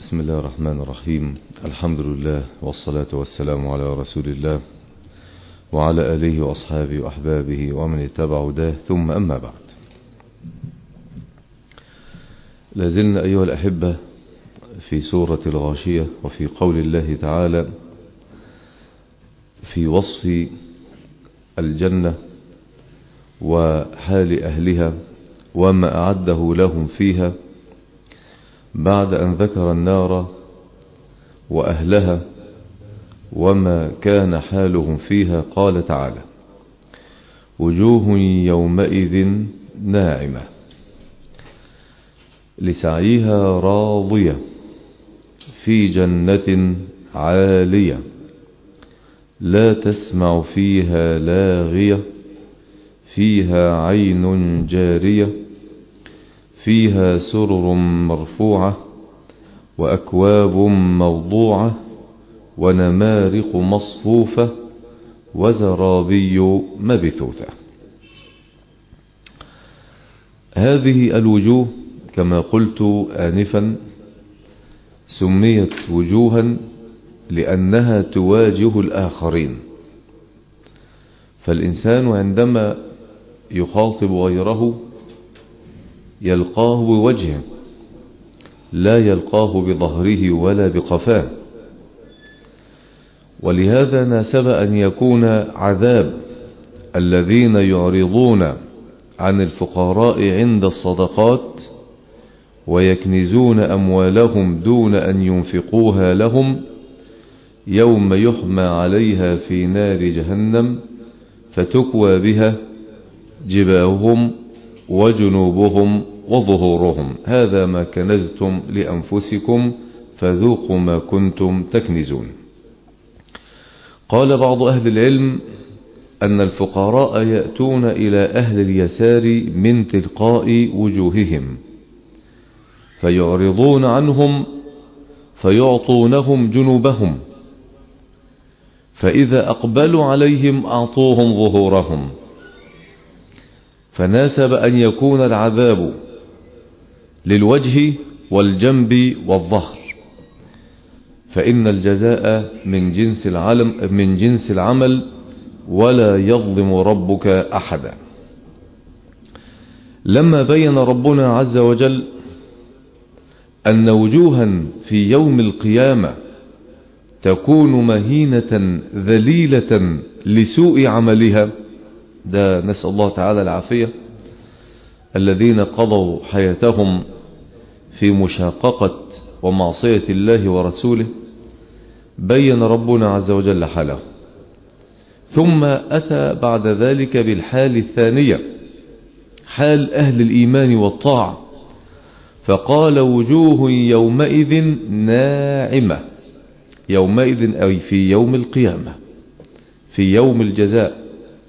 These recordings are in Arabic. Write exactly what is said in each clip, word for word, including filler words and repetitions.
بسم الله الرحمن الرحيم. الحمد لله والصلاة والسلام على رسول الله وعلى آله وأصحابه وأحبابه ومن اتبع هداه، ثم أما بعد. لازلنا أيها الأحبة في سورة الغاشية، وفي قول الله تعالى في وصف الجنة وحال أهلها وما أعده لهم فيها، بعد أن ذكر النار وأهلها وما كان حالهم فيها. قال تعالى: وجوه يومئذ ناعمة لسعيها راضية في جنة عالية لا تسمع فيها لاغية فيها عين جارية فيها سرر مرفوعة وأكواب موضوعة ونمارق مصفوفة وزرابي مبثوثة. هذه الوجوه كما قلت آنفا سميت وجوها لأنها تواجه الآخرين، فالإنسان عندما يخاطب غيره يلقاه بوجهه، لا يلقاه بظهره ولا بقفاه. ولهذا ناسب أن يكون عذاب الذين يعرضون عن الفقراء عند الصدقات ويكنزون أموالهم دون أن ينفقوها لهم يوم يحمى عليها في نار جهنم فتكوى بها جباههم وجنوبهم وظهورهم، هذا ما كنزتم لأنفسكم فذوقوا ما كنتم تكنزون. قال بعض أهل العلم أن الفقراء يأتون إلى أهل اليسار من تلقاء وجوههم فيعرضون عنهم فيعطونهم جنوبهم، فإذا أقبلوا عليهم أعطوهم ظهورهم، فناسب أن يكون العذاب للوجه والجنب والظهر، فإن الجزاء من جنس العلم من جنس العمل ولا يظلم ربك أحدا. لما بين ربنا عز وجل أن وجوها في يوم القيامة تكون مهينة ذليلة لسوء عملها، ده نسأل الله تعالى العافية، الذين قضوا حياتهم في مشاققة ومعصية الله ورسوله، بين ربنا عز وجل حاله، ثم أتى بعد ذلك بالحال الثانية، حال أهل الإيمان والطاعة، فقال: وجوه يومئذ ناعمة، يومئذ أي في يوم القيامة، في يوم الجزاء،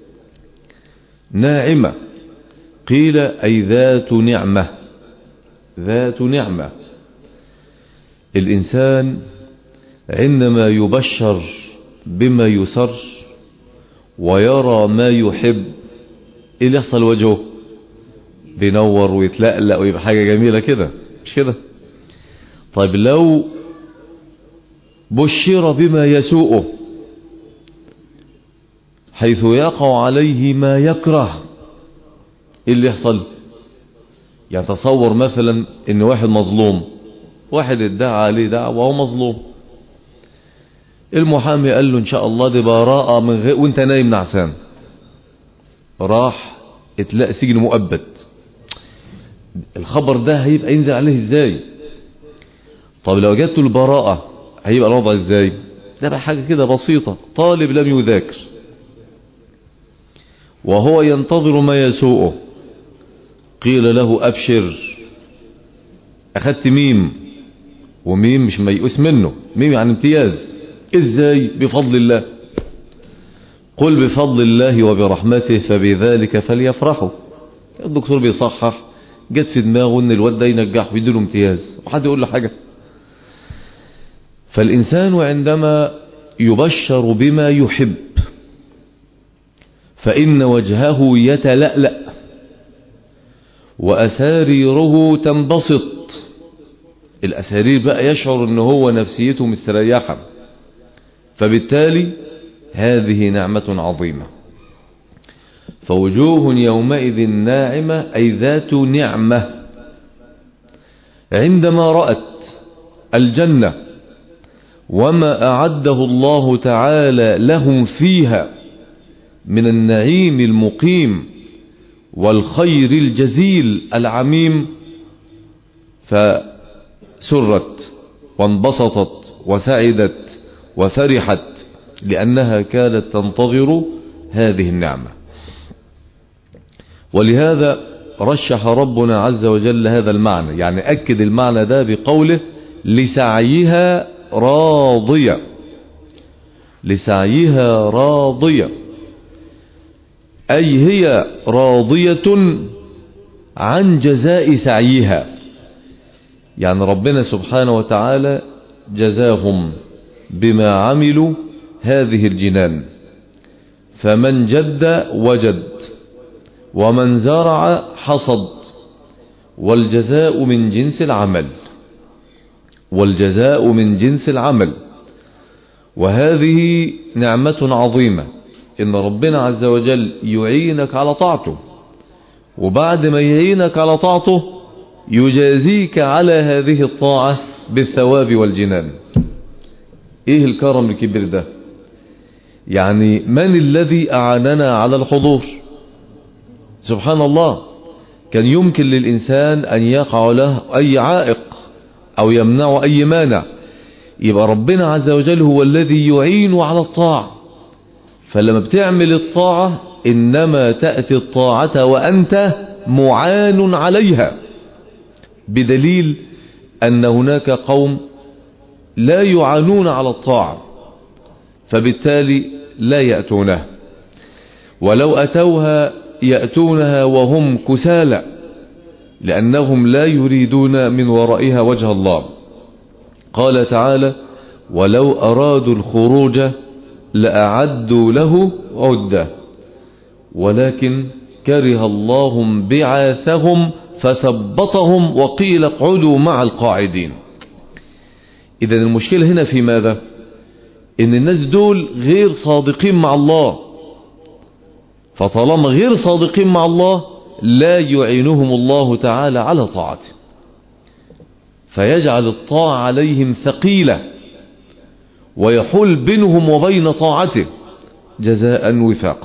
ناعمة قيل أي ذات نعمة، ذات نعمة. الإنسان عندما يبشر بما يسر ويرى ما يحب، إيه اللي يحصل؟ وجهه بينور ويتلألأ ويبقى حاجة جميلة كده، مش كده؟ طيب لو بشر بما يسوءه حيث يقع عليه ما يكره، ايه اللي يحصل؟ يعني تصور مثلا ان واحد مظلوم، واحد ادعى عليه دعوة وهو مظلوم، المحامي قال له ان شاء الله دي براءة من غير، وانت نايم نعسان، راح اتلاقى سجن مؤبد، الخبر ده هيبقى ينزل عليه ازاي؟ طب لو جدت البراءة هيبقى الوضع ازاي؟ ده بقى حاجة كده بسيطة، طالب لم يذاكر وهو ينتظر ما يسوءه، قيل له أبشر، أخذت ميم، وميم مش ميؤوس منه، ميم يعني امتياز، ازاي؟ بفضل الله، قل بفضل الله وبرحمته فبذلك فليفرحوا. الدكتور بيصحح، جت في دماغه ان الواد ده ينجح ويديله امتياز، وحد يقول له حاجة؟ فالإنسان عندما يبشر بما يحب فإن وجهه يتلألأ وأساريره تنبسط الأسارير بقى يشعر ان هو نفسيته مستريحة. فبالتالي هذه نعمة عظيمة. فوجوه يومئذ ناعمة أي ذات نعمة عندما رأت الجنة وما أعده الله تعالى لهم فيها من النعيم المقيم والخير الجزيل العميم، فسرت وانبسطت وسعدت وفرحت لأنها كانت تنتظر هذه النعمة. ولهذا رشح ربنا عز وجل هذا المعنى، يعني أكد المعنى ده بقوله لسعيها راضية، لسعيها راضية، أي هي راضية عن جزاء سعيها. يعني ربنا سبحانه وتعالى جزاهم بما عملوا هذه الجنان، فمن جد وجد ومن زرع حصد، والجزاء من جنس العمل، والجزاء من جنس العمل. وهذه نعمة عظيمة إن ربنا عز وجل يعينك على طاعته، وبعد ما يعينك على طاعته يجازيك على هذه الطاعة بالثواب والجنان. ايه الكرم الكبير ده؟ يعني من الذي أعاننا على الحضور؟ سبحان الله. كان يمكن للإنسان أن يقع له أي عائق أو يمنع أي مانع، يبقى ربنا عز وجل هو الذي يعين على الطاعة. فلما بتعمل الطاعة إنما تأتي الطاعة وأنت معان عليها، بدليل أن هناك قوم لا يعانون على الطاعة فبالتالي لا يأتونها، ولو أتوها يأتونها وهم كسالى لأنهم لا يريدون من ورائها وجه الله. قال تعالى ولو أرادوا الخروج لأعدوا له عدة ولكن كره الله بعاثهم فثبطهم وقيل اقعدوا مع القاعدين. إذن المشكلة هنا في ماذا؟ إن الناس دول غير صادقين مع الله، فطالما غير صادقين مع الله لا يعينهم الله تعالى على طاعته، فيجعل الطاعة عليهم ثقيلة ويحول بينهم وبين طاعته جزاء وفاقا.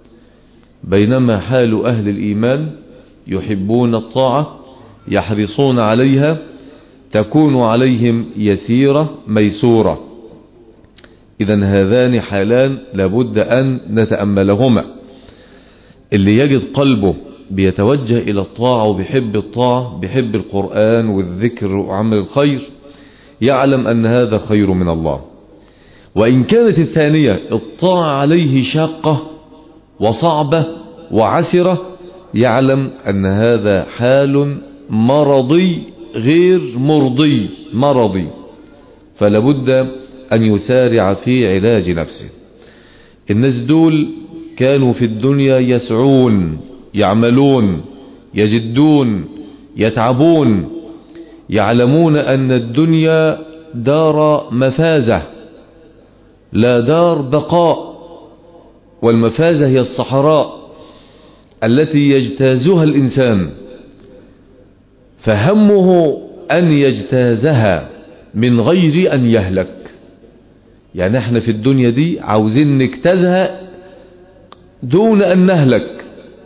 بينما حال أهل الإيمان يحبون الطاعة يحرصون عليها تكون عليهم يسيرة ميسورة. إذن هذان حالان لابد أن نتأملهما. اللي يجد قلبه بيتوجه إلى الطاعة وبيحب الطاعة، بيحب القرآن والذكر وعمل الخير، يعلم أن هذا خير من الله. وإن كانت الثانية الطاعة عليه شاقة وصعبة وعسرة، يعلم أن هذا حال مرضي غير مرضي، مرضي، فلابد أن يسارع في علاج نفسه. الناس دول كانوا في الدنيا يسعون، يعملون، يجدون، يتعبون، يعلمون أن الدنيا دار مفازة لا دار بقاء، والمفازة هي الصحراء التي يجتازها الإنسان، فهمه أن يجتازها من غير أن يهلك. يعني احنا في الدنيا دي عاوزين نجتازها دون أن نهلك.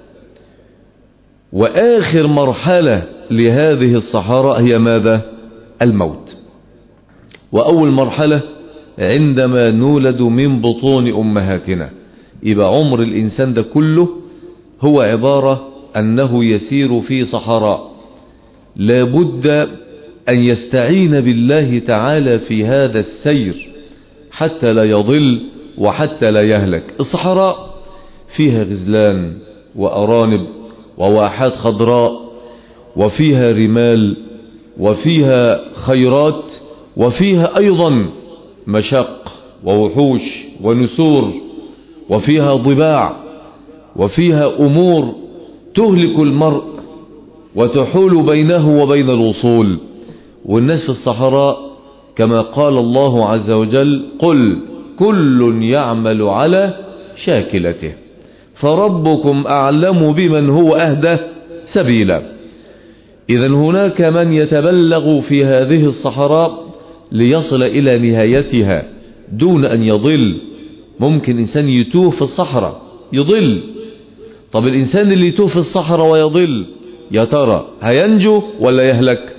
وآخر مرحلة لهذه الصحراء هي ماذا؟ الموت. وأول مرحلة عندما نولد من بطون أمهاتنا، يبقى عمر الإنسان ده كله هو عبارة أنه يسير في صحراء، لابد أن يستعين بالله تعالى في هذا السير حتى لا يضل وحتى لا يهلك. الصحراء فيها غزلان وأرانب وواحات خضراء، وفيها رمال، وفيها خيرات، وفيها أيضا مشق ووحوش ونسور، وفيها ضباع، وفيها أمور تهلك المرء وتحول بينه وبين الوصول. والناس في الصحراء كما قال الله عز وجل قل كل يعمل على شاكلته فربكم أعلم بمن هو أهدى سبيلا. إذا هناك من يتبلغ في هذه الصحراء ليصل إلى نهايتها دون أن يضل. ممكن إنسان يتوه في الصحراء يضل. طب الإنسان اللي يتوه في الصحراء ويضل يا ترى هينجو ولا يهلك؟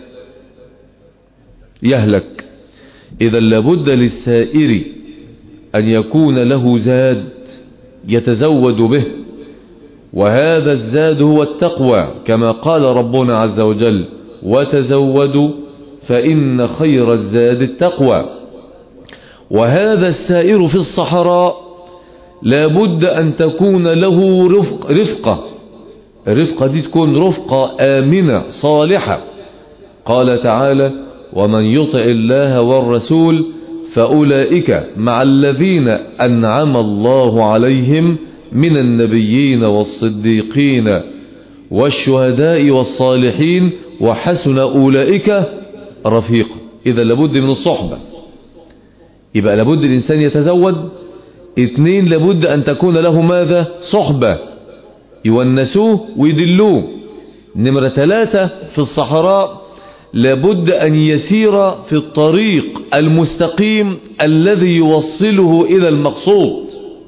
يهلك. إذا لابد للسائر أن يكون له زاد يتزود به، وهذا الزاد هو التقوى كما قال ربنا عز وجل وتزودوا فإن خير الزاد التقوى. وهذا السائر في الصحراء لابد أن تكون له رفق رفقة الرفقة دي تكون رفقة آمنة صالحة. قال تعالى ومن يطع الله والرسول فأولئك مع الذين أنعم الله عليهم من النبيين والصديقين والشهداء والصالحين وحسن أولئك رفيقا. إذا لابد من الصحبة. يبقى لابد الإنسان يتزود. اثنين لابد أن تكون له ماذا؟ صحبة يونسوه ويدلوه. نمرة ثلاثة في الصحراء لابد أن يسير في الطريق المستقيم الذي يوصله إلى المقصود.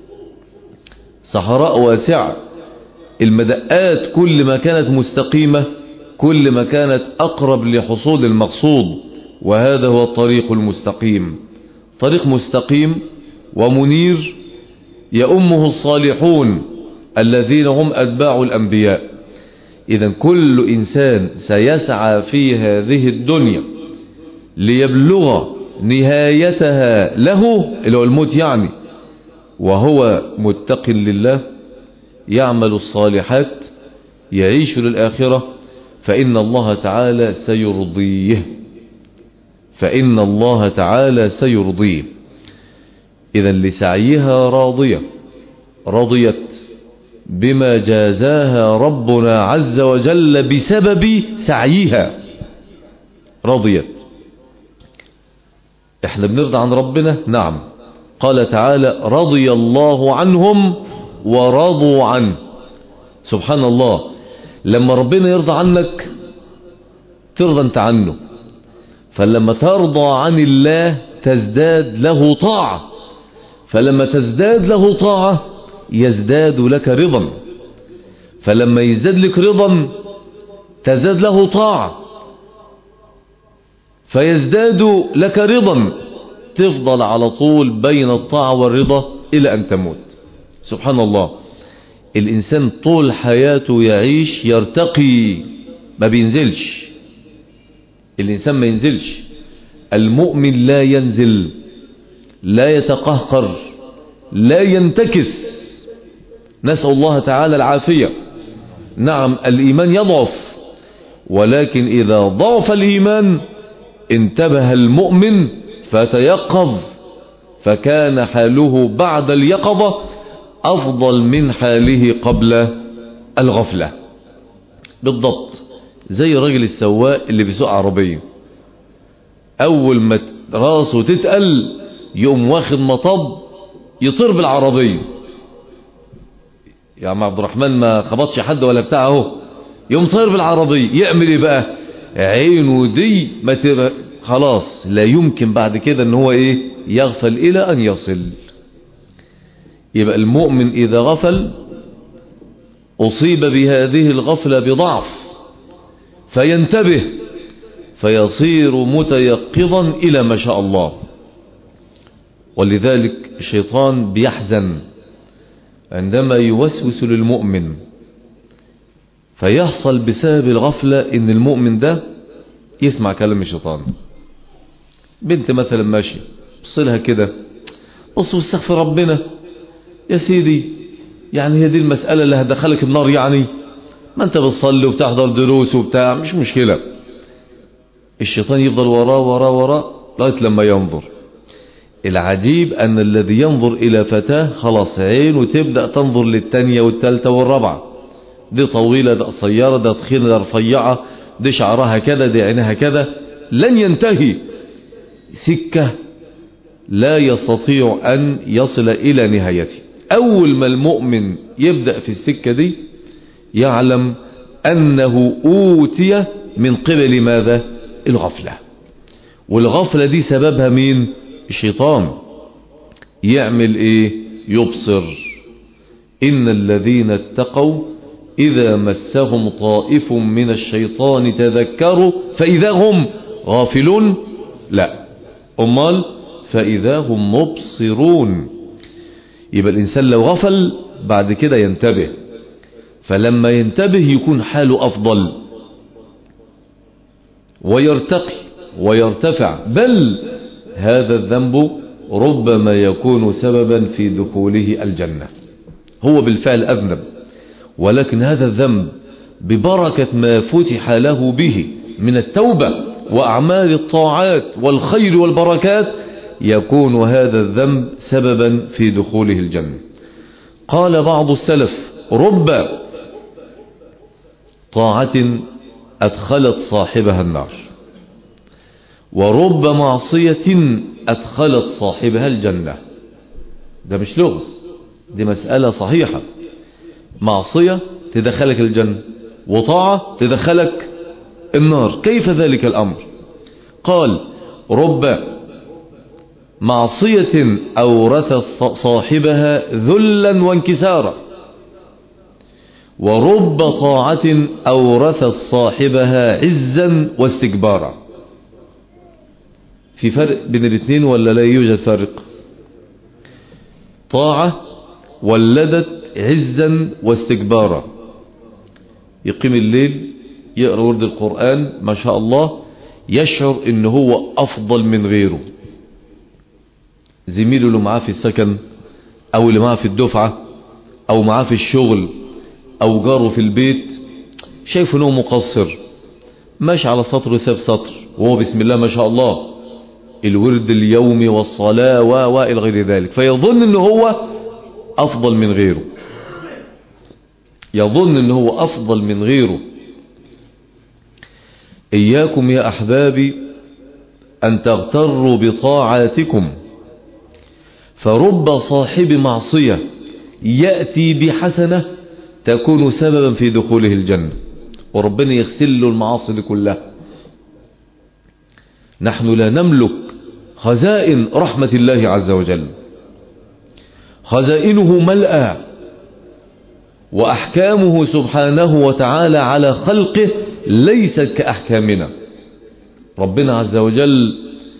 صحراء واسعة، المدقات كل ما كانت مستقيمة كل ما كانت أقرب لحصول المقصود، وهذا هو الطريق المستقيم. طريق مستقيم ومنير يؤمه الصالحون الذين هم أتباع الأنبياء. إذا كل إنسان سيسعى في هذه الدنيا ليبلغ نهايتها له اللي هو الموت يعني، وهو متق لله يعمل الصالحات يعيش للآخرة، فإن الله تعالى سيرضيه فإن الله تعالى سيرضيه. إذا لسعيها راضية رضيت بما جازاها ربنا عز وجل بسبب سعيها رضيت. احنا بنرضى عن ربنا؟ نعم. قال تعالى رضي الله عنهم ورضوا عنه. سبحان الله، لما ربنا يرضى عنك ترضى انت عنه، فلما ترضى عن الله تزداد له طاعة، فلما تزداد له طاعة يزداد لك رضا، فلما يزداد لك رضا تزداد له طاعة فيزداد لك رضا، تفضل على طول بين الطاعة والرضا إلى أن تموت. سبحان الله، الإنسان طول حياته يعيش يرتقي ما بينزلش. الإنسان ما ينزلش. المؤمن لا ينزل، لا يتقهقر، لا ينتكس. نسأل الله تعالى العافية. نعم الإيمان يضعف، ولكن إذا ضعف الإيمان انتبه المؤمن فتيقظ، فكان حاله بعد اليقظة أفضل من حاله قبل الغفلة. بالضبط زي الراجل السواق اللي بيسوق عربية، أول ما راسه تتقل يقوم واخد مطب يطير بالعربية. يا عم عبد الرحمن ما خبطش حد ولا بتاع اهو، يقوم طير بالعربية. يعمل ايه بقى؟ عينه دي ما تبقى خلاص، لا يمكن بعد كده ان هو ايه يغفل الى ان يصل. يبقى المؤمن اذا غفل اصيب بهذه الغفلة بضعف فينتبه فيصير متيقظا الى ما شاء الله. ولذلك الشيطان بيحزن عندما يوسوس للمؤمن، فيحصل بسبب الغفلة ان المؤمن ده يسمع كلام الشيطان. بنت مثلا ماشية بصلها كده، بص واستغفر ربنا يا سيدي، يعني هي دي المسألة اللي هتدخلك النار؟ يعني ما انت بتصلي وبتحضر دروس وبتاع، مش مشكلة. الشيطان يفضل وراه وراه وراه لغاية لما ينظر. العجيب أن الذي ينظر إلى فتاة خلاص عينه تبدأ تنظر للتانية والتالتة والرابعة، دي طويلة، دي قصيرة، دي تخينة، دي رفيعة، دي شعرها كذا، دي عينها كذا. لن ينتهي، سكة لا يستطيع أن يصل إلى نهايته. أول ما المؤمن يبدأ في السكة دي يعلم أنه أوتي من قبل ماذا؟ الغفلة. والغفلة دي سببها مين؟ الشيطان. يعمل إيه؟ يبصر. إن الذين اتقوا إذا مسهم طائف من الشيطان تذكروا فإذا هم غافلون، لا أمال فإذا هم مبصرون. يبقى الإنسان لو غفل بعد كده ينتبه، فلما ينتبه يكون حاله أفضل ويرتقي ويرتفع، بل هذا الذنب ربما يكون سببا في دخوله الجنة. هو بالفعل أذنب، ولكن هذا الذنب ببركة ما فتح له به من التوبة وأعمال الطاعات والخير والبركات يكون هذا الذنب سببا في دخوله الجنة. قال بعض السلف: رب طاعة أدخلت صاحبها النار، ورب معصية أدخلت صاحبها الجنة. ده مش لغز، دي مسألة صحيحة. معصية تدخلك الجنة، وطاعة تدخلك النار. كيف ذلك الأمر؟ قال: رب معصية أورثت صاحبها ذلا وانكسارا، ورب طاعة أورثت صاحبها عزا واستكبارا. في فرق بين الاثنين ولا لا يوجد فرق؟ طاعة ولدت عزا واستكبارا. يقيم الليل، يقرأ ورد القرآن، ما شاء الله، يشعر انه هو افضل من غيره. زميله اللي معاه في السكن، او اللي معاه في الدفعة، او معاه في الشغل، او جاره في البيت، شايف انه مقصر، ماشي على سطر وساب سطر، وهو بسم الله ما شاء الله الورد اليومي والصلاة والى غير ذلك، فيظن انه هو افضل من غيره، يظن انه هو افضل من غيره. إياكم يا أحبابي أن تغتروا بطاعاتكم، فرب صاحب معصية يأتي بحسنة تكون سببا في دخوله الجنة، وربنا يغسل له المعاصي كلها. نحن لا نملك خزائن رحمة الله عز وجل، خزائنه ملأى، وأحكامه سبحانه وتعالى على خلقه ليست كأحكامنا. ربنا عز وجل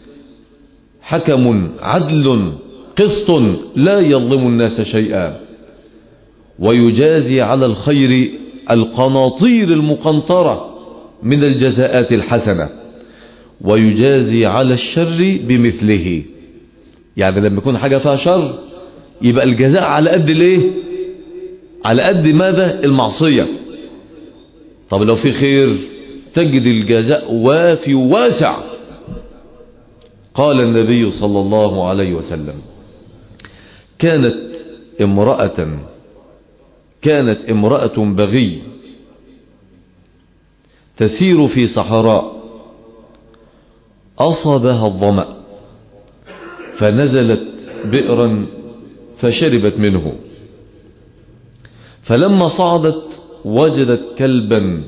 حكم عدل قسط لا يظلم الناس شيئا، ويجازي على الخير القناطير المقنطرة من الجزاءات الحسنة، ويجازي على الشر بمثله. يعني لما يكون حاجة فيها شر يبقى الجزاء على قد الايه؟ على قد ماذا؟ المعصية. طب لو في خير تجد الجزاء وافي واسع. قال النبي صلى الله عليه وسلم: كانت امرأة كانت امرأة بغي تسير في صحراء، أصابها الظمأ فنزلت بئرا فشربت منه، فلما صعدت وجدت كلبا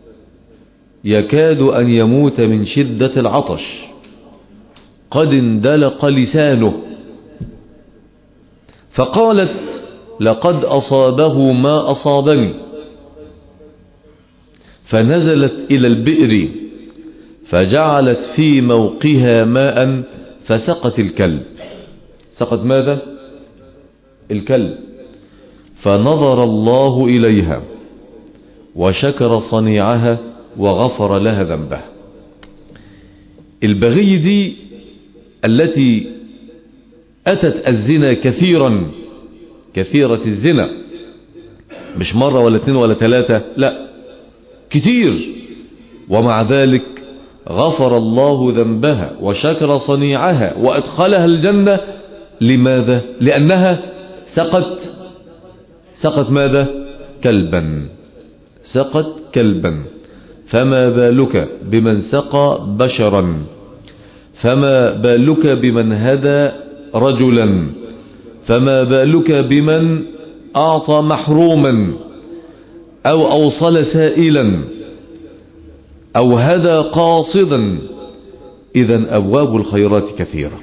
يكاد أن يموت من شدة العطش قد اندلق لسانه، فقالت: لقد أصابه ما أصابني، فنزلت إلى البئر فجعلت في موقها ماء فسقت الكلب. سقت ماذا؟ الكلب. فنظر الله إليها وشكر صنيعها وغفر لها ذنبها. البغي دي التي أتت الزنا كثيرا، كثيرة الزنا، مش مرة ولا اثنين ولا ثلاثة، لا كتير، ومع ذلك غفر الله ذنبها وشكر صنيعها وأدخلها الجنة. لماذا؟ لأنها سقت سقت ماذا؟ كلبا. سقت كلبا. فما بالك بمن سقى بشرا، فما بالك بمن هدى رجلا، فما بالك بمن أعطى محروما أو أوصل سائلا أو هدى قاصدا. إذن أبواب الخيرات كثيرة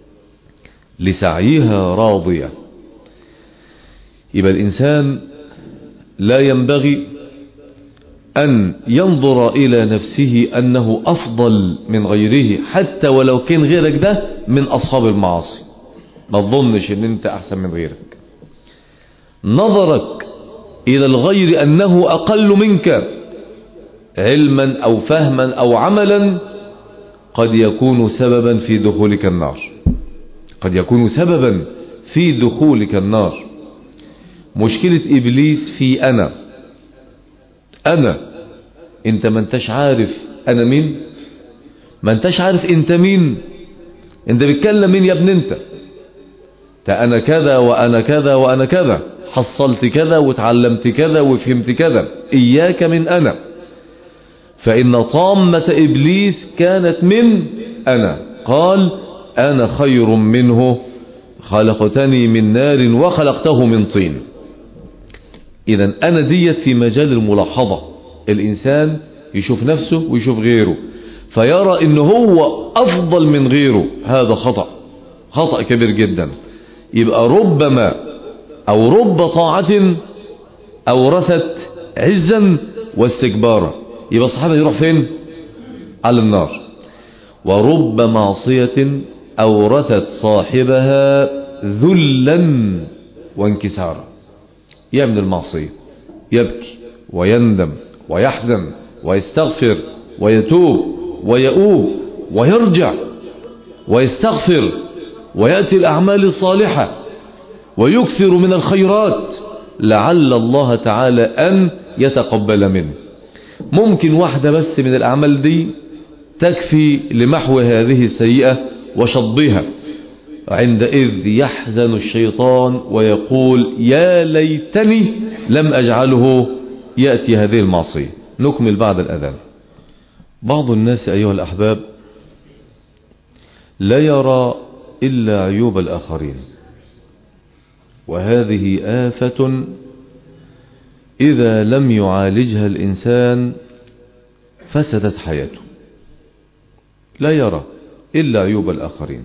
لسعيها راضية. يبقى الإنسان لا ينبغي أن ينظر إلى نفسه أنه أفضل من غيره، حتى ولو كان غيرك ده من أصحاب المعاصي. ما تظنش أن أنت أحسن من غيرك. نظرك إلى الغير أنه أقل منك علما أو فهما أو عملا قد يكون سببا في دخولك النار، قد يكون سببا في دخولك النار. مشكلة إبليس في أنا أنا أنت ما انتش عارف أنا مين، ما انتش عارف أنت مين، أنت بتكلم مين يا ابن أنت؟ أنا كذا وأنا كذا وأنا كذا، حصلت كذا وتعلمت كذا وفهمت كذا. إياك من أنا، فإن طامة إبليس كانت من أنا. قال أنا خير منه خلقتني من نار وخلقته من طين. إذن أنا ديت في مجال الملاحظة. الإنسان يشوف نفسه ويشوف غيره فيرى إنه هو أفضل من غيره، هذا خطأ، خطأ كبير جدا. يبقى ربما أو رب طاعة أورثت عزا واستكبارا، يبقى الصحابة يروح فين؟ على النار. ورب معصية أورثت صاحبها ذلا وانكسارا، يعمل المعصية يبكي ويندم ويحزن ويستغفر ويتوب ويؤوب ويرجع ويستغفر ويأتي الأعمال الصالحة ويكثر من الخيرات لعل الله تعالى أن يتقبل منه. ممكن واحدة بس من الأعمال دي تكفي لمحو هذه السيئة وشطبها. عندئذ يحزن الشيطان ويقول يا ليتني لم أجعله يأتي هذه المعصية. نكمل بعد الأذان. بعض الناس أيها الأحباب لا يرى إلا عيوب الآخرين، وهذه آفة إذا لم يعالجها الإنسان فسدت حياته. لا يرى إلا عيوب الآخرين،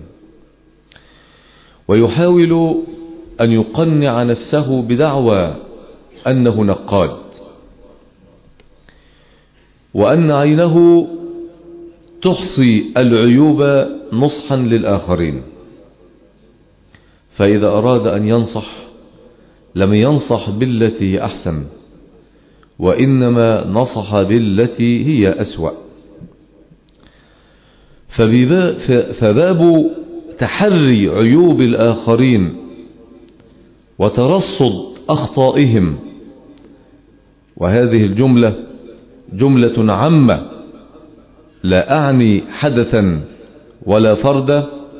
ويحاول أن يقنع نفسه بدعوى أنه نقاد، وأن عينه تحصي العيوب نصحا للآخرين. فإذا أراد أن ينصح لم ينصح بالتي هي أحسن، وإنما نصح بالتي هي أسوأ. فباب تحري عيوب الآخرين وترصد أخطائهم، وهذه الجملة جملة عامة لا أعني حدثا ولا فردا.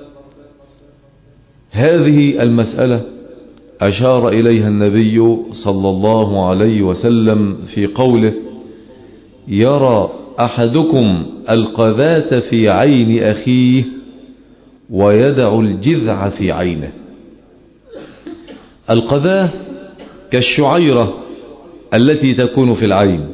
هذه المسألة أشار إليها النبي صلى الله عليه وسلم في قوله يرى أحدكم القذاة في عين أخيه ويدع الجذع في عينه. القذاة كالشعيرة التي تكون في العين،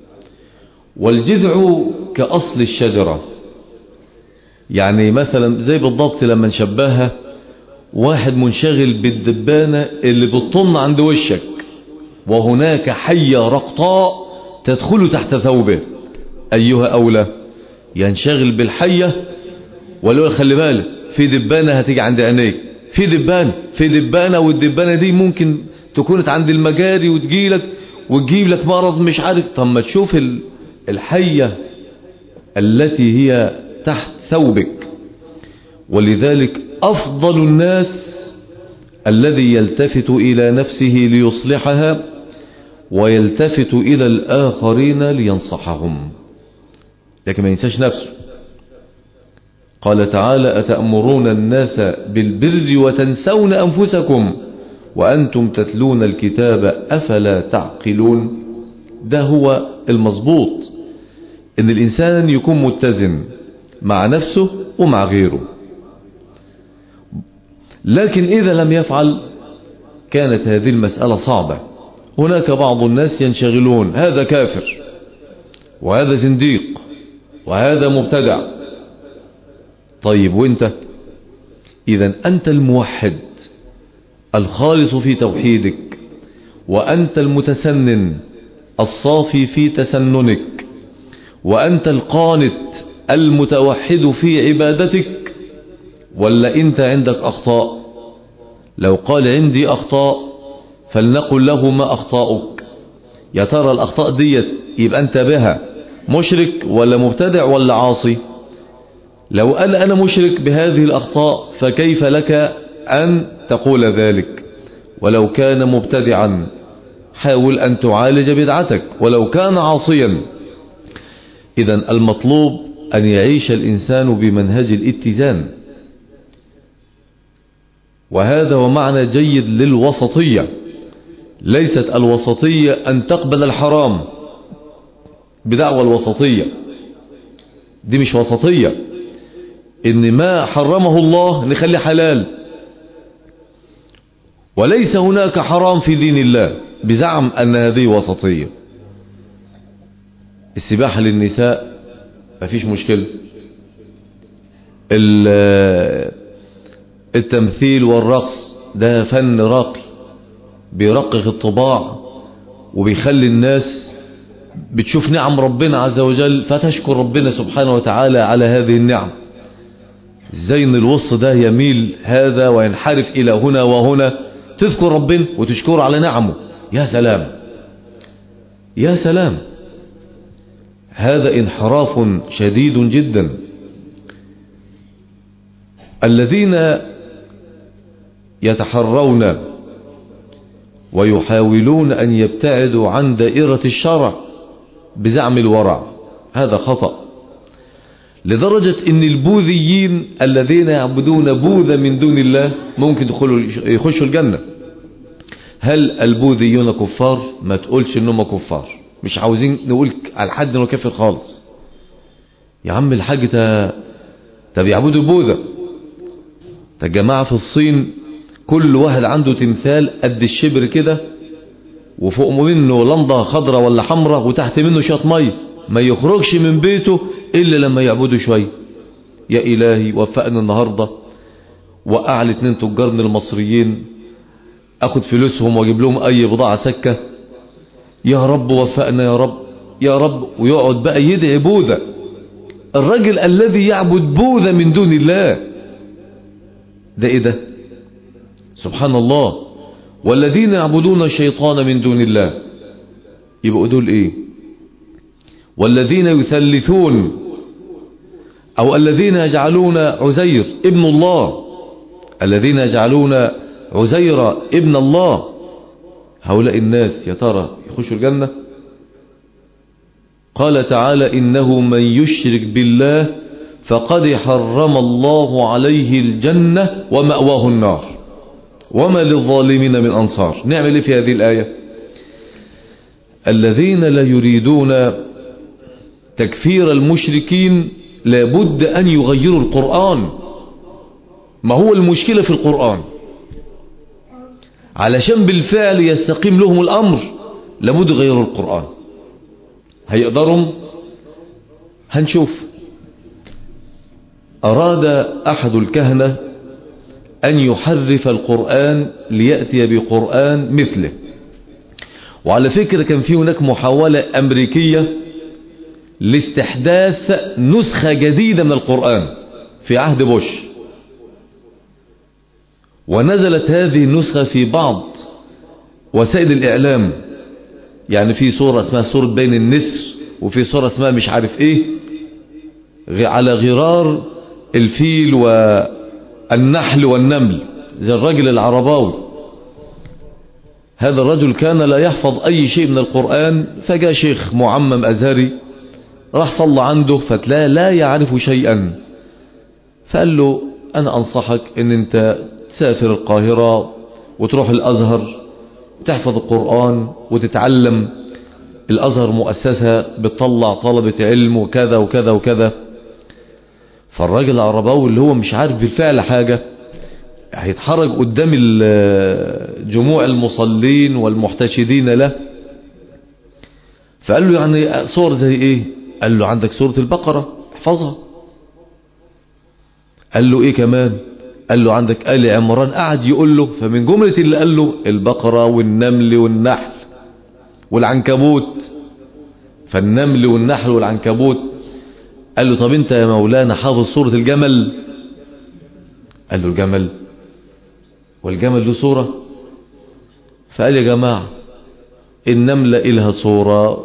والجذع كأصل الشجرة. يعني مثلا زي بالضبط لما نشبهها واحد منشغل بالدبانة اللي بتطن عند وشك، وهناك حية رقطاء تدخل تحت ثوبه، أيها أولى ينشغل بالحية ولا خلي بالك في دبانة هتيجي عند عينيك، في دبانة في دبانة والدبانة دي ممكن تكون عند المجاري وتجيلك وتجيب لك مرض مش عارف. طب ما تشوف الحية التي هي تحت ثوبك. ولذلك أفضل الناس الذي يلتفت إلى نفسه ليصلحها ويلتفت إلى الآخرين لينصحهم، لكن ما ينساش نفسه. قال تعالى أتأمرون الناس بالبر وتنسون أنفسكم وأنتم تتلون الكتاب أفلا تعقلون. ده هو المضبوط. ان الانسان يكون متزن مع نفسه ومع غيره. لكن اذا لم يفعل كانت هذه المسألة صعبة. هناك بعض الناس ينشغلون هذا كافر وهذا زنديق وهذا مبتدع. طيب وانت؟ اذا انت الموحد الخالص في توحيدك، وانت المتسنن الصافي في تسننك، وانت القانت المتوحد في عبادتك، ولا انت عندك اخطاء؟ لو قال عندي اخطاء فلنقل له ما اخطاؤك. يا ترى الاخطاء ديت يبقى انت بها مشرك ولا مبتدع ولا عاصي؟ لو قال انا مشرك بهذه الاخطاء فكيف لك ان تقول ذلك؟ ولو كان مبتدعا حاول ان تعالج بدعتك، ولو كان عاصيا. اذا المطلوب ان يعيش الانسان بمنهج الاتزان، وهذا هو معنى جيد للوسطية. ليست الوسطية أن تقبل الحرام بدعوى الوسطية، دي مش وسطية. إن ما حرمه الله نخلي حلال، وليس هناك حرام في دين الله بزعم أن هذه وسطية. السباحة للنساء مفيش مشكلة، التمثيل والرقص ده فن راقي بيرقق الطباع وبيخلي الناس بتشوف نعم ربنا عز وجل فتشكر ربنا سبحانه وتعالى على هذه النعم. ازاي ان الوسط ده يميل هذا وينحرف الى هنا وهنا، تذكر ربنا وتشكر على نعمه. يا سلام يا سلام، هذا انحراف شديد جدا. الذين يتحرون ويحاولون أن يبتعدوا عن دائرة الشرع بزعم الورع هذا خطأ، لدرجة ان البوذيين الذين يعبدون بوذا من دون الله ممكن يخشوا الجنة. هل البوذيون كفار؟ ما تقولش انهم كفار، مش عاوزين نقول على حد انه كافر خالص. يا عم الحاج ده بيعبدوا البوذا. الجماعة في الصين كل واحد عنده تمثال قد الشبر كده، وفوق منه لمضة خضراء ولا حمراء، وتحت منه شوية مية، ما يخرجش من بيته إلا لما يعبدوا شوية. يا إلهي وفقنا النهاردة وقع لي اتنين تجار من المصريين، أخد فلوسهم وأجيب لهم أي بضاعة سكة. يا رب وفقنا يا رب يا رب. ويقعد بقى يدعي بوذا، الرجل الذي يعبد بوذا من دون الله. ده إيه ده؟ سبحان الله. والذين يعبدون الشيطان من دون الله يبقوا دول إيه؟ والذين يثلثون أو الذين يجعلون عزير ابن الله، الذين يجعلون عزير ابن الله، هؤلاء الناس يا ترى يخشوا الجنة؟ قال تعالى إنه من يشرك بالله فقد حرم الله عليه الجنة ومأواه النار وما للظالمين من أنصار. نعمل إيه في هذه الآية؟ الذين لا يريدون تكفير المشركين لابد أن يغيروا القرآن. ما هو المشكلة في القرآن؟ علشان بالفعل يستقيم لهم الأمر لابد يغيروا القرآن. هيقدروا؟ هنشوف. أراد أحد الكهنة أن يحرف القرآن ليأتي بقرآن مثله. وعلى فكرة كان في هناك محاولة أمريكية لاستحداث نسخة جديدة من القرآن في عهد بوش، ونزلت هذه النسخة في بعض وسائل الإعلام. يعني في صورة اسمها صورة بين النسر، وفي صورة اسمها مش عارف ايه على غرار الفيل والنحل والنمل زي الرجل العرباوي. هذا الرجل كان لا يحفظ أي شيء من القرآن، فجاء شيخ معمم أزهري راح صلى عنده فتلا لا يعرف شيئا، فقال له أنا أنصحك أن أنت تسافر القاهرة وتروح الأزهر وتحفظ القرآن وتتعلم. الأزهر مؤسسة بتطلع طلبة علم وكذا وكذا وكذا. فالراجل العرباوي اللي هو مش عارف بالفعل حاجة هيتحرج قدام جموع المصلين والمحتشدين له، فقال له يعني صور زي ايه؟ قال له عندك سورة البقرة احفظها. قال له ايه كمان؟ قال له عندك آل عمران. قعد يقول له، فمن جملة اللي قال له البقرة والنمل والنحل والعنكبوت، فالنمل والنحل والعنكبوت. قال له طب انت يا مولانا حافظ سورة الجمل؟ قال له الجمل والجمل له سورة؟ فقال يا جماعة النملة إلها سورة،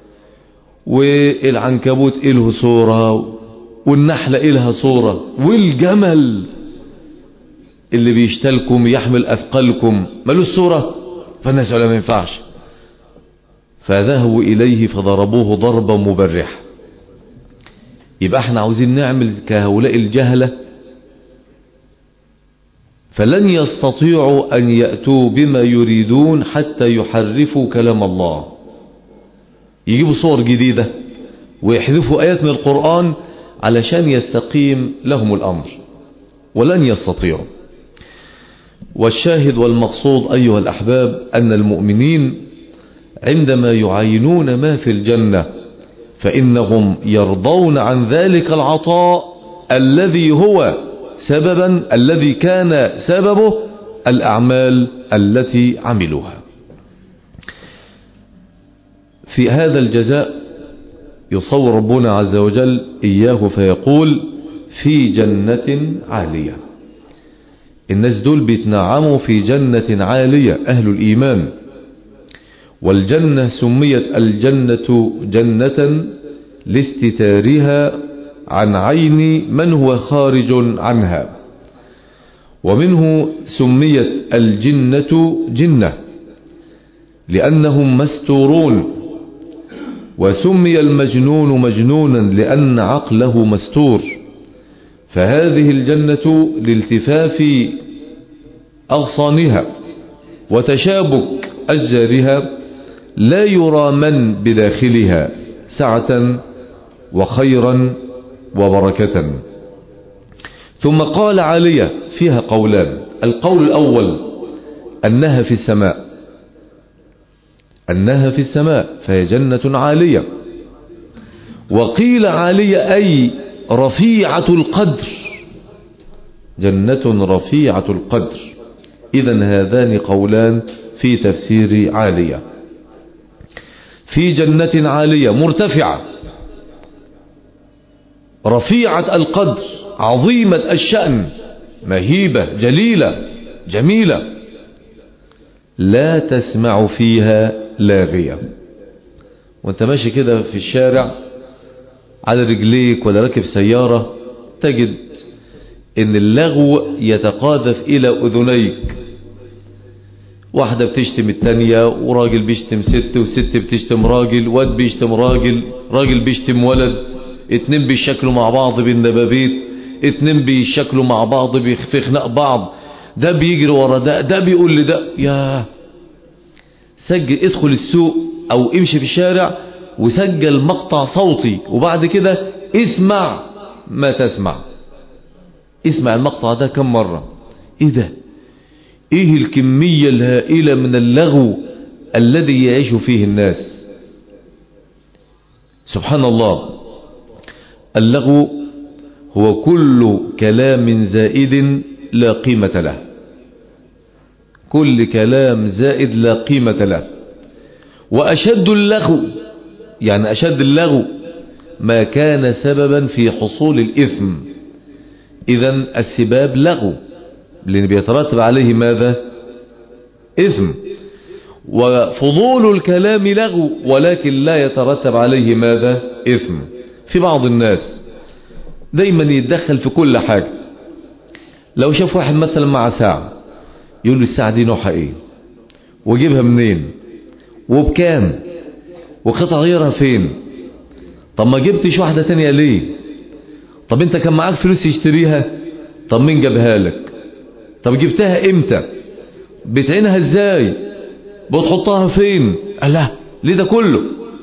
والعنكبوت إله سورة، والنحلة إلها سورة، والجمل اللي بيشتلكم يحمل أثقالكم ملوش سورة؟ فالناس قالوا ما ينفعش. فذهبوا إليه فضربوه ضربا مبرحة. يبقى احنا عاوزين نعمل كهؤلاء الجهلة، فلن يستطيعوا أن يأتوا بما يريدون حتى يحرفوا كلام الله. يجيبوا صور جديدة ويحذفوا آيات من القرآن علشان يستقيم لهم الأمر، ولن يستطيعوا. والشاهد والمقصود أيها الأحباب أن المؤمنين عندما يعاينون ما في الجنة فإنهم يرضون عن ذلك العطاء الذي هو سببا الذي كان سببه الأعمال التي عملوها. في هذا الجزاء يصور ربنا عز وجل إياه فيقول في جنة عالية. الناس دول بيتنعموا في جنة عالية، أهل الإيمان. والجنة سميت الجنة جنة لاستتارها عن عين من هو خارج عنها، ومنه سميت الجنة جنة لأنهم مستورون، وسمي المجنون مجنونا لأن عقله مستور. فهذه الجنة لالتفاف أغصانها وتشابك أشجارها لا يرى من بداخلها سعة وخيرا وبركة. ثم قال عالية فيها قولان. القول الأول أنها في السماء، أنها في السماء فهي جنة عالية. وقيل عالية أي رفيعة القدر، جنة رفيعة القدر. إذن هذان قولان في تفسير عالية. في جنة عالية مرتفعة رفيعة القدر عظيمة الشأن مهيبة جليلة جميلة، لا تسمع فيها لاغية. وانت ماشي كده في الشارع على رجليك ولا راكب سيارة تجد ان اللغو يتقاذف الى اذنيك. واحدة بتشتم التانية، وراجل بيشتم ست، وست بتشتم راجل، واد بيشتم راجل، راجل بيشتم ولد، اتنين بيشكلوا مع بعض بالنبابيت، اتنين بيشكلوا مع بعض في خناق بعض، ده بيجري ورا ده، ده بيقول لده. يا سجل، ادخل السوق او امشي في الشارع وسجل مقطع صوتي، وبعد كده اسمع ما تسمع. اسمع المقطع ده كم مرة. ايه ده؟ ايه الكمية الهائلة من اللغو الذي يعيش فيه الناس؟ سبحان الله. اللغو هو كل كلام زائد لا قيمة له، كل كلام زائد لا قيمة له. وأشد اللغو، يعني أشد اللغو ما كان سببا في حصول الإثم. إذن السباب لغو لأن بيترتب عليه ماذا؟ إثم. وفضول الكلام لغو ولكن لا يترتب عليه ماذا؟ إثم. في بعض الناس دايما يتدخل في كل حاجة. لو شاف واحد مثلا مع ساعة يقول له الساعة دي نوعها ايه، وجيبها منين، وبكام، وقطع غيرها فين، طب ما جبتش واحدة تانية ليه، طب انت كان معاك فلوس يشتريها، طب مين جابها لك، طب جبتها امتى، بتعينها ازاي، بتحطها فين. الله، ليه ده كله؟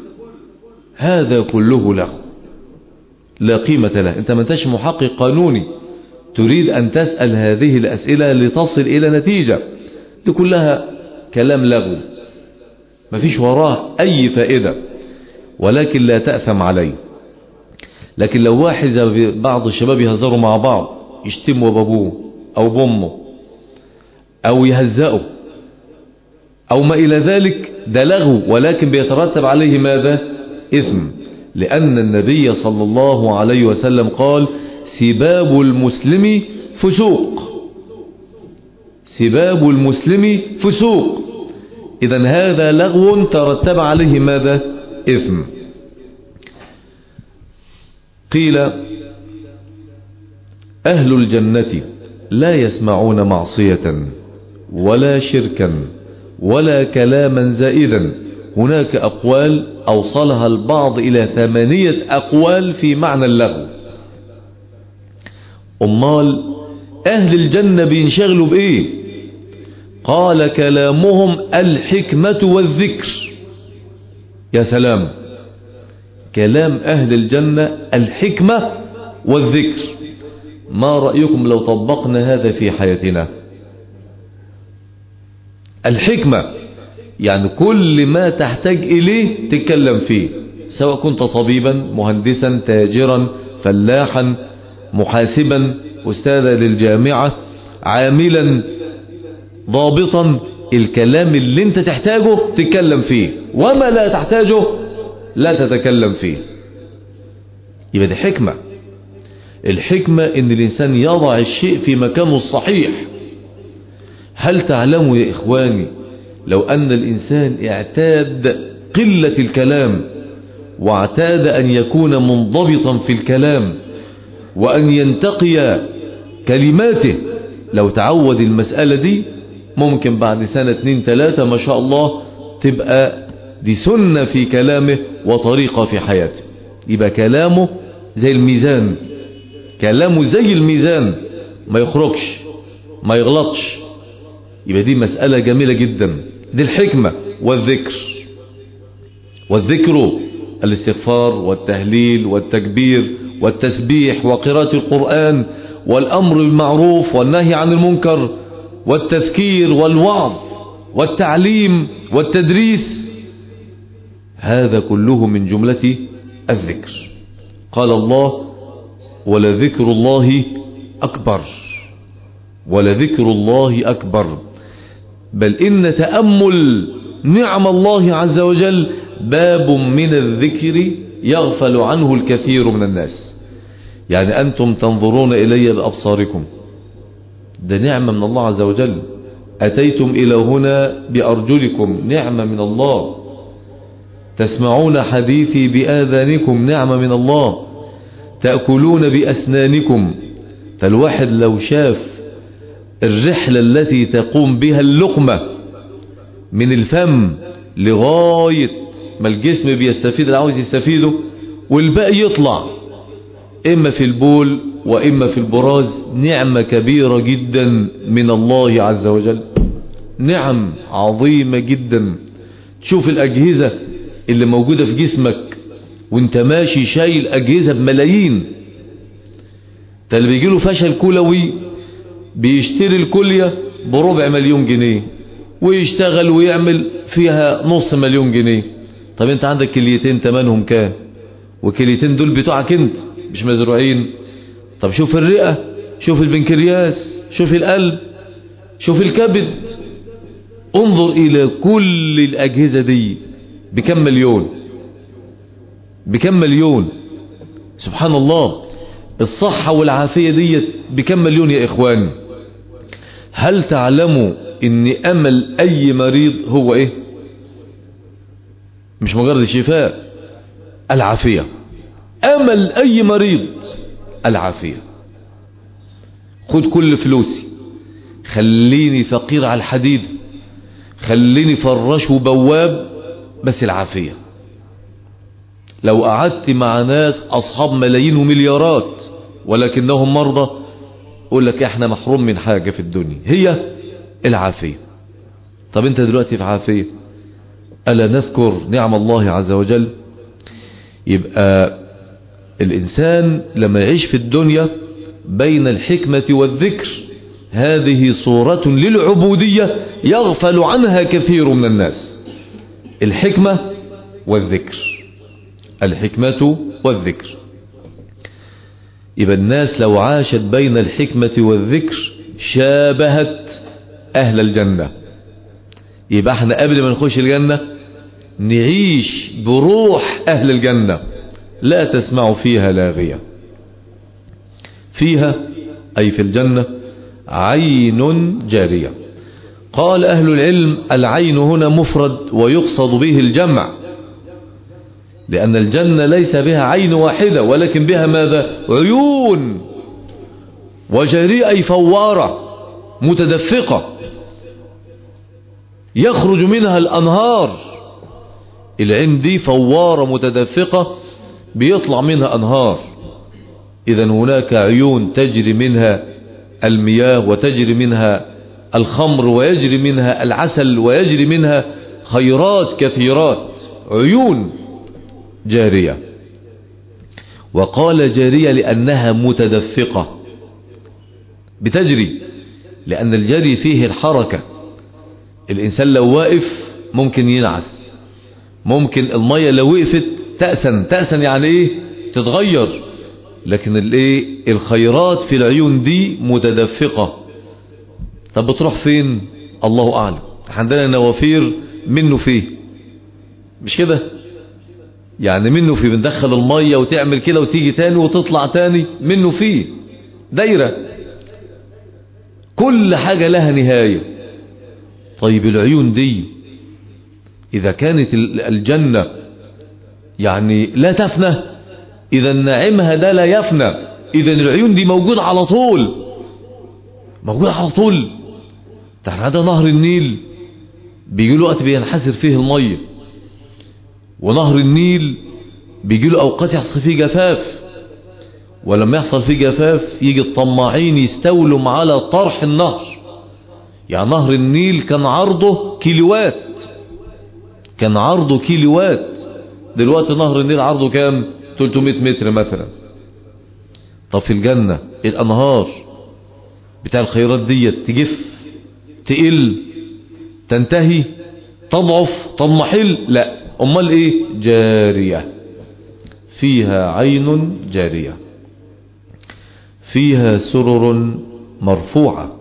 هذا كله لغو لا قيمة له. انت ما انتش محقق قانوني تريد ان تسأل هذه الاسئلة لتصل الى نتيجة، دي كلها كلام لغو ما فيش وراه اي فائدة، ولكن لا تأثم عليه. لكن لو واحد زي بعض الشباب يهزروا مع بعض، يشتموا بابوه او بامه او يهزئوا او ما الى ذلك، ده لغو، ولكن بيترتب عليه ماذا؟ اثم. لان النبي صلى الله عليه وسلم قال سباب المسلم فسوق، سباب المسلم فسوق. اذا هذا لغو ترتب عليه ماذا؟ اثم. قيل اهل الجنة لا يسمعون معصية ولا شركا ولا كلاما زائدا. هناك أقوال أوصلها البعض إلى ثمانية أقوال في معنى اللغو. أمال أهل الجنة بينشغلوا بإيه؟ قال كلامهم الحكمة والذكر. يا سلام، كلام أهل الجنة الحكمة والذكر. ما رأيكم لو طبقنا هذا في حياتنا؟ الحكمة يعني كل ما تحتاج إليه تتكلم فيه، سواء كنت طبيبا، مهندسا، تاجرا، فلاحا، محاسبا، أستاذا للجامعة، عاملا، ضابطا. الكلام اللي انت تحتاجه تتكلم فيه، وما لا تحتاجه لا تتكلم فيه. يبقى دي حكمة. الحكمة ان الانسان يضع الشيء في مكانه الصحيح. هل تعلموا يا إخواني لو أن الإنسان اعتاد قلة الكلام واعتاد أن يكون منضبطا في الكلام وأن ينتقي كلماته، لو تعود المسألة دي ممكن بعد سنة اتنين تلاتة ما شاء الله تبقى دي سنة في كلامه وطريقة في حياته. يبقى كلامه زي الميزان، كلامه زي الميزان، ما يخرجش ما يغلطش. يبقى دي مسألة جميلة جدا، دي الحكمة. والذكر، والذكر الاستغفار والتهليل والتكبير والتسبيح وقراءة القرآن والأمر بالمعروف والنهي عن المنكر والتذكير والوعظ والتعليم والتدريس، هذا كله من جملة الذكر. قال الله ولذكر الله أكبر، ولذكر الله أكبر. بل إن تأمل نعم الله عز وجل باب من الذكر يغفل عنه الكثير من الناس. يعني أنتم تنظرون إلي بأبصاركم، ده نعمة من الله عز وجل. أتيتم إلى هنا بأرجلكم، نعمة من الله. تسمعون حديثي بآذانكم، نعمة من الله. تأكلون بأسنانكم. فالواحد لو شاف الرحلة التي تقوم بها اللقمة من الفم لغاية ما الجسم بيستفيد اللي عاوز يستفيده، والباقي يطلع إما في البول وإما في البراز، نعمة كبيرة جدا من الله عز وجل، نعم عظيمة جدا. تشوف الأجهزة اللي موجودة في جسمك وانت ماشي شايل أجهزة بملايين. ده اللي بيجيله فشل كلوي بيشتري الكلية بربع مليون جنيه ويشتغل ويعمل فيها نص مليون جنيه. طب انت عندك كليتين تمنهم كام؟ وكليتين دول بتوعك انت مش مزروعين. طب شوف الرئة، شوف البنكرياس، شوف القلب، شوف الكبد، انظر الى كل الاجهزة دي بكم مليون، بكم مليون. سبحان الله. الصحة والعافية دي بكم مليون يا اخوان. هل تعلموا ان امل اي مريض هو ايه؟ مش مجرد الشفاء، العافية. امل اي مريض العافية. خد كل فلوسي، خليني فقير على الحديد، خليني فراش وبواب، بس العافية. لو قعدت مع ناس اصحاب ملايين ومليارات ولكنهم مرضى، يقول لك احنا محروم من حاجة في الدنيا هي العافية. طب انت دلوقتي في عافية، ألا نذكر نعم الله عز وجل؟ يبقى الإنسان لما يعيش في الدنيا بين الحكمة والذكر هذه صورة للعبودية يغفل عنها كثير من الناس. الحكمة والذكر، الحكمة والذكر. يبقى الناس لو عاشت بين الحكمة والذكر شابهت أهل الجنة. يبقى احنا قبل ما نخش الجنة نعيش بروح أهل الجنة، لا تسمع فيها لاغية. فيها أي في الجنة عين جارية. قال أهل العلم العين هنا مفرد ويقصد به الجمع، لأن الجنة ليس بها عين واحدة ولكن بها ماذا؟ عيون. وجارية أي فوارة متدفقة يخرج منها الأنهار. العين دي فوارة متدفقة بيطلع منها أنهار. إذن هناك عيون تجري منها المياه وتجري منها الخمر ويجري منها العسل ويجري منها خيرات كثيرات، عيون جارية. وقال جارية لأنها متدفقة بتجري، لأن الجري فيه الحركة. الإنسان لو واقف ممكن ينعس، ممكن المية لو وقفت تأسن. تأسن يعني إيه؟ تتغير. لكن الايه الخيرات في العيون دي متدفقة. طب بتروح فين؟ الله أعلم. عندنا نوافير منه فيه، مش كده؟ يعني منه فيه بندخل المية وتعمل كده وتيجي تاني وتطلع تاني، منه فيه دايرة. كل حاجة لها نهاية. طيب العيون دي إذا كانت الجنة يعني لا تفنى، إذا نعمها ده لا يفنى، إذا العيون دي موجود على طول، موجود على طول. تحت هذا نهر النيل بيجي له وقت بينحسر فيه المية، ونهر النيل بيجي له أوقات يحصل فيه جفاف، ولما يحصل فيه جفاف يجي الطماعين يستولوا على طرح النهر. يعني نهر النيل كان عرضه كيلوات، كان عرضه كيلوات. دلوقتي نهر النيل عرضه كام؟ ثلاثمائة متر مثلا. طب في الجنة الأنهار بتاع الخيرات دي تجف، تقل، تنتهي، تضعف، تضمحل؟ لا. أمال إيه؟ جارية. فيها عين جارية، فيها سرر مرفوعة،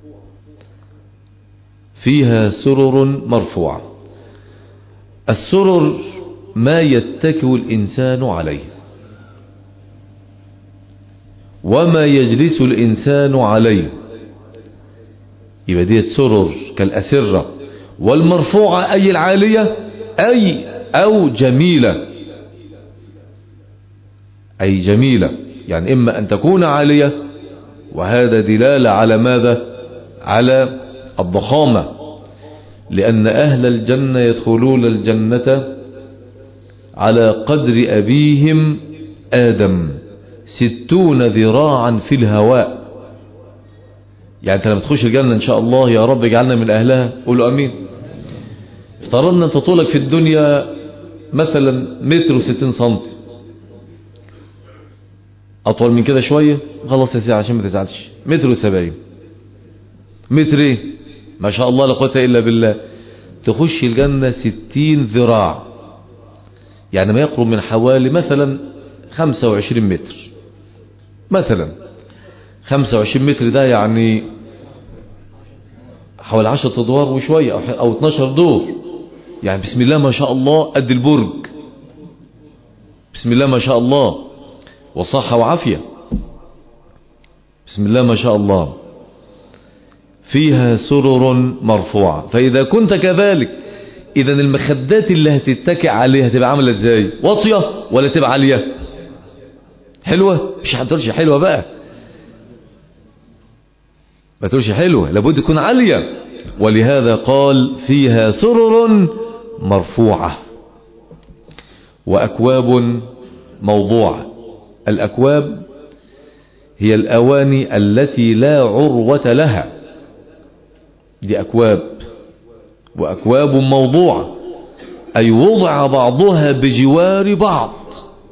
فيها سرر مرفوعة. السرر ما يتكئ الإنسان عليه وما يجلس الإنسان عليه، يبقى دي سرر كالأسرة. والمرفوعة أي العالية أي أو جميلة، أي جميلة. يعني إما أن تكون عالية، وهذا دلالة على ماذا؟ على الضخامة، لأن أهل الجنة يدخلون الجنة على قدر أبيهم آدم ستون ذراعا في الهواء. يعني أنت لما تخش الجنة إن شاء الله يا رب اجعلنا من أهلها، قولوا أمين. افترضنا أنت طولك في الدنيا مثلا متر وستين سنتي، أطول من كده شوية خلاص يا سيدي عشان ما تزعلش، متر وسبعين. متر ايه؟ ما شاء الله لا قوة إلا بالله. تخش الجنة ستين ذراع، يعني ما يقرب من حوالي مثلا خمسة وعشرين متر. مثلا خمسة وعشرين متر ده يعني حوالي عشرة أدوار وشوية أو اتناشر دور. يعني بسم الله ما شاء الله قد البرج، بسم الله ما شاء الله، وصحة وعافية، بسم الله ما شاء الله. فيها سرر مرفوعة. فإذا كنت كذلك، إذا المخدات اللي هتتكئ عليها تبقى عاملة ازاي؟ واطية ولا تبقى عالية؟ حلوة؟ مش هتقولش حلوة بقى، ما تقولش حلوة، لابد تكون عالية. ولهذا قال فيها سرر مرفوعة وأكواب موضوعة. الأكواب هي الأواني التي لا عروة لها، دي أكواب. وأكواب موضوعة أي وضع بعضها بجوار بعض،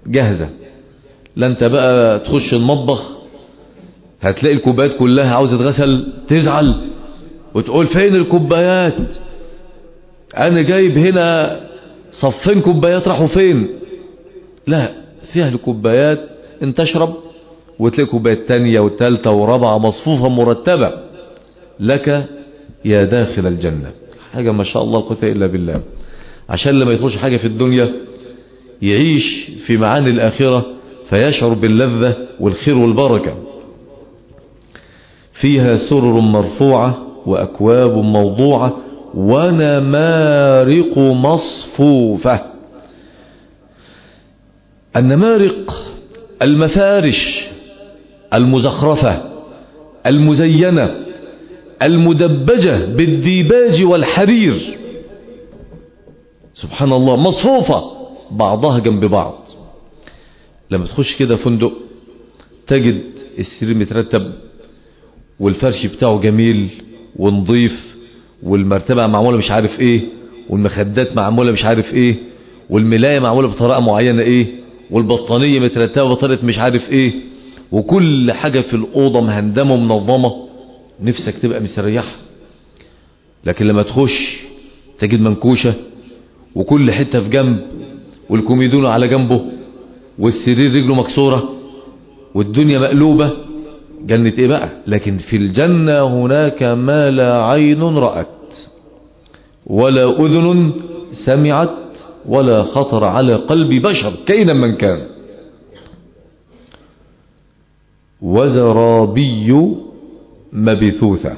جاهزة. لا انت بقى تخش المطبخ هتلاقي الكوبايات كلها عاوزة تغسل، تزعل وتقول فين الكوبايات، انا جايب هنا صفين كوبايات راحوا فين. لا، فيها الكوبايات انت اشرب وتلاقي كوبايات تانية والتالتة ورابعة مصفوفة مرتبة لك يا داخل الجنة. حاجة ما شاء الله القوة إلا بالله. عشان لما يطلعش حاجة في الدنيا يعيش في معاني الآخرة فيشعر باللذة والخير والبركة. فيها سرر مرفوعة وأكواب موضوعة ونمارق مصفوفة. النمارق المفارش المزخرفة المزينة المدبجة بالديباج والحرير، سبحان الله، مصفوفة بعضها جنب بعض. لما تخش كده فندق تجد السرير مترتب والفرش بتاعه جميل ونظيف والمرتبة معمولة مش عارف ايه والمخدات معمولة مش عارف ايه والملاية معمولة بطريقة معينة ايه والبطانية مترتبة بطريقة مش عارف ايه وكل حاجة في الأوضة مهندمة ومنظمة، نفسك تبقى مستريحة. لكن لما تخش تجد منكوشة وكل حتة في جنب والكوميدون على جنبه والسرير رجله مكسورة والدنيا مقلوبة. جنة ايه بقى؟ لكن في الجنة هناك ما لا عين رأت ولا أذن سمعت ولا خطر على قلب بشر كائنا من كان. وزرابي مبثوثة.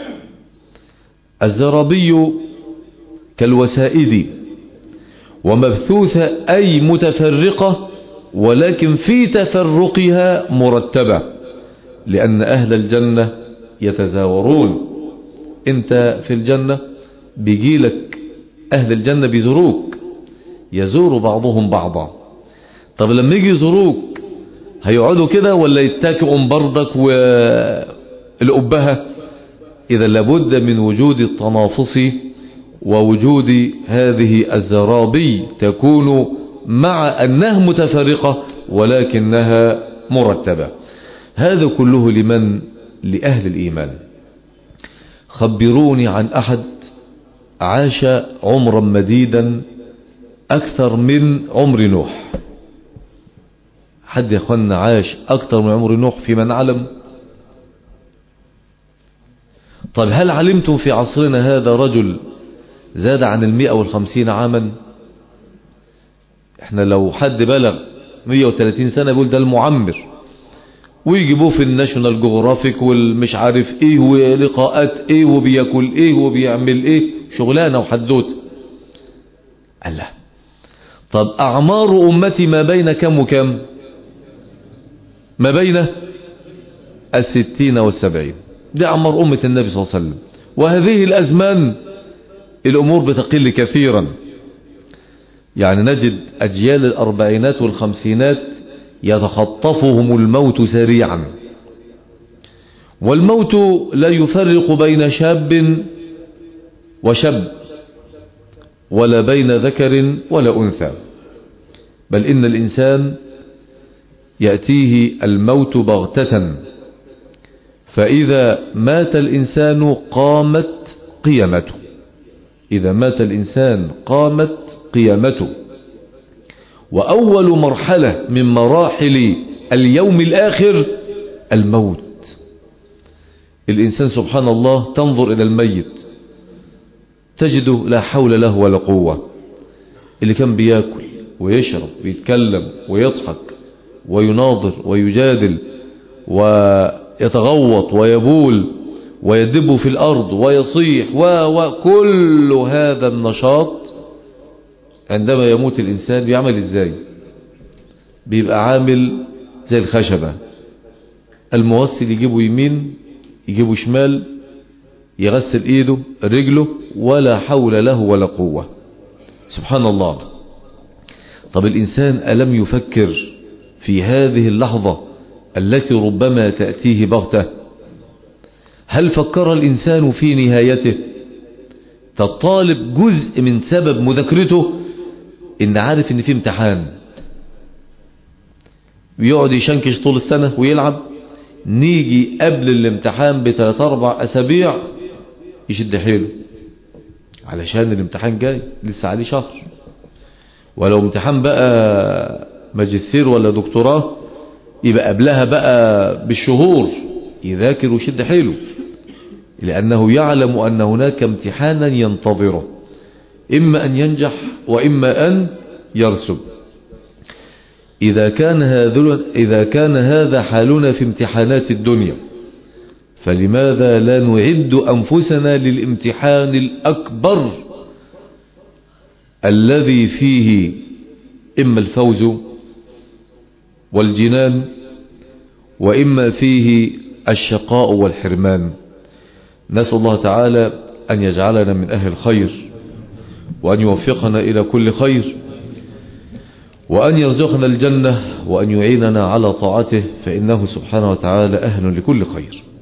الزرابي كالوسائد، ومبثوثة أي متفرقة ولكن في تفرقها مرتبة، لأن أهل الجنة يتزاورون. أنت في الجنة بيجيلك أهل الجنة بيزوروك، يزور بعضهم بعضا. طب لما يجي يزوروك هيقعدوا كده ولا يتاكئوا بردك والأبهة؟ إذا لابد من وجود التنافس ووجود هذه الزرابي تكون مع أنها متفرقة ولكنها مرتبة. هذا كله لمن؟ لأهل الإيمان. خبروني عن أحد عاش عمرا مديدا أكثر من عمر نوح. حد يا أخوانا عاش أكثر من عمر نوح في من علم؟ طيب هل علمتم في عصرنا هذا رجل زاد عن المئة والخمسين عاما؟ احنا لو حد بلغ مئة وثلاثين سنة يقول ده المعمر، ويجيبوه في الناشونال جغرافيك والمش عارف ايه ولقاءات ايه وبياكل ايه وبيعمل ايه، شغلانة وحدوت. الله. طب اعمار امتي ما بين كم وكم؟ ما بين الستين والسبعين، دي اعمار امة النبي صلى الله عليه وسلم. وهذه الازمان الامور بتقل كثيرا، يعني نجد اجيال الاربعينات والخمسينات يتخطفهم الموت سريعا، والموت لا يفرق بين شاب وشاب ولا بين ذكر ولا أنثى، بل إن الإنسان يأتيه الموت بغتة، فإذا مات الإنسان قامت قيامته. إذا مات الإنسان قامت قيامته. وأول مرحلة من مراحل اليوم الآخر الموت. الإنسان سبحان الله تنظر إلى الميت تجده لا حول له ولا قوة. اللي كان بياكل ويشرب ويتكلم ويضحك ويناظر ويجادل ويتغوط ويبول ويدب في الأرض ويصيح وكل هذا النشاط عندما يموت الإنسان بيعمل إزاي؟ بيبقى عامل زي الخشبة، المغسل يجيبه يمين يجيبه شمال، يغسل ايده رجله ولا حول له ولا قوة. سبحان الله. طب الإنسان ألم يفكر في هذه اللحظة التي ربما تأتيه بغتة؟ هل فكر الإنسان في نهايته؟ فالطالب جزء من سبب مذاكرته إن عارف إن في امتحان، بيقعد يشنكش طول السنة ويلعب، نيجي قبل الامتحان بثلاث اربع اسابيع يشد حيله علشان الامتحان جاي لسه عليه شهر. ولو امتحان بقى ماجستير ولا دكتوراه يبقى قبلها بقى بالشهور يذاكر ويشد حيله، لأنه يعلم أن هناك امتحانا ينتظره، إما أن ينجح وإما أن يرسب. إذا كان هذا إذا كان هذا حالنا في امتحانات الدنيا، فلماذا لا نعد أنفسنا للامتحان الأكبر الذي فيه إما الفوز والجنان وإما فيه الشقاء والحرمان؟ نسأل الله تعالى أن يجعلنا من أهل الخير، وأن يوفقنا إلى كل خير، وأن يرزقنا الجنة، وأن يعيننا على طاعته، فإنه سبحانه وتعالى أهل لكل خير.